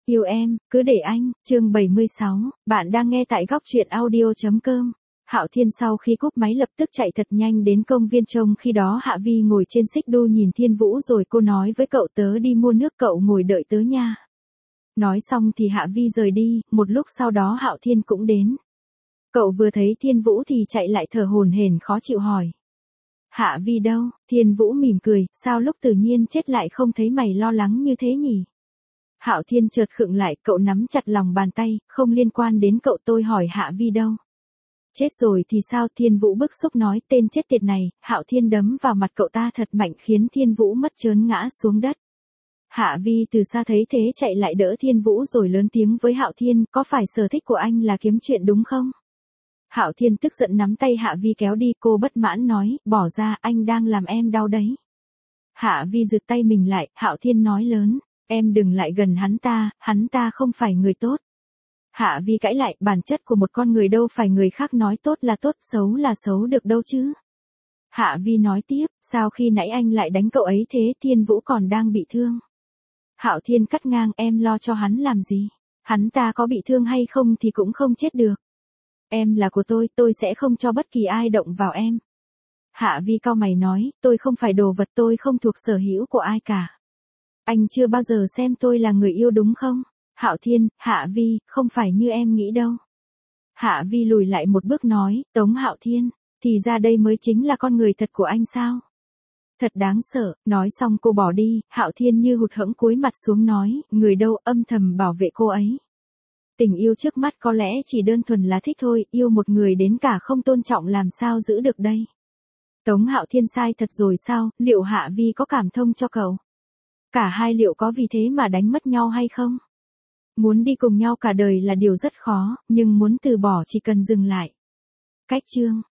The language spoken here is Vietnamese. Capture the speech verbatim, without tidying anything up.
Yêu em, cứ để anh, chương bảy mươi sáu, bạn đang nghe tại góc truyện audio.com. Hạo Thiên sau khi cúp máy lập tức chạy thật nhanh đến công viên trông khi đó Hạ Vi ngồi trên xích đu nhìn Thiên Vũ rồi cô nói với cậu tớ đi mua nước cậu ngồi đợi tớ nha. Nói xong thì Hạ Vi rời đi, một lúc sau đó Hạo Thiên cũng đến. Cậu vừa thấy Thiên Vũ thì chạy lại thở hổn hển khó chịu hỏi. Hạ Vi đâu? Thiên Vũ mỉm cười, sao lúc tự nhiên chết lại không thấy mày lo lắng như thế nhỉ? Hạo Thiên chợt khựng lại, cậu nắm chặt lòng bàn tay, không liên quan đến cậu, tôi hỏi Hạ Vi đâu. Chết rồi thì sao? Thiên Vũ bức xúc nói, tên chết tiệt này. Hạo Thiên đấm vào mặt cậu ta thật mạnh khiến Thiên Vũ mất trớn ngã xuống đất. Hạ Vi từ xa thấy thế chạy lại đỡ Thiên Vũ rồi lớn tiếng với Hạo Thiên, có phải sở thích của anh là kiếm chuyện đúng không? Hạo Thiên tức giận nắm tay Hạ Vi kéo đi, cô bất mãn nói, bỏ ra, anh đang làm em đau đấy. Hạ Vi giựt tay mình lại, Hạo Thiên nói lớn, em đừng lại gần hắn ta, hắn ta không phải người tốt. Hạ Vi cãi lại, bản chất của một con người đâu phải người khác nói tốt là tốt, xấu là xấu được đâu chứ. Hạ Vi nói tiếp, sao khi nãy anh lại đánh cậu ấy thế? Thiên Vũ còn đang bị thương. Hạo Thiên cắt ngang, em lo cho hắn làm gì? Hắn ta có bị thương hay không thì cũng không chết được. Em là của tôi, tôi sẽ không cho bất kỳ ai động vào em. Hạ Vi cau mày nói, tôi không phải đồ vật, tôi không thuộc sở hữu của ai cả. Anh chưa bao giờ xem tôi là người yêu đúng không? Hạo Thiên, Hạ Vi, không phải như em nghĩ đâu. Hạ Vi lùi lại một bước nói, Tống Hạo Thiên, thì ra đây mới chính là con người thật của anh sao? Thật đáng sợ, nói xong cô bỏ đi, Hạo Thiên như hụt hẫng cúi mặt xuống nói, người đâu, âm thầm bảo vệ cô ấy. Tình yêu trước mắt có lẽ chỉ đơn thuần là thích thôi, yêu một người đến cả không tôn trọng làm sao giữ được đây. Tống Hạo Thiên sai thật rồi sao, liệu Hạ Vi có cảm thông cho cậu? Cả hai liệu có vì thế mà đánh mất nhau hay không? Muốn đi cùng nhau cả đời là điều rất khó, nhưng muốn từ bỏ chỉ cần dừng lại. Cách chương